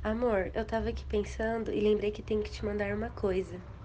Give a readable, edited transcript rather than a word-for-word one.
Amor, eu tava aqui pensando e lembrei que tenho que te mandar uma coisa.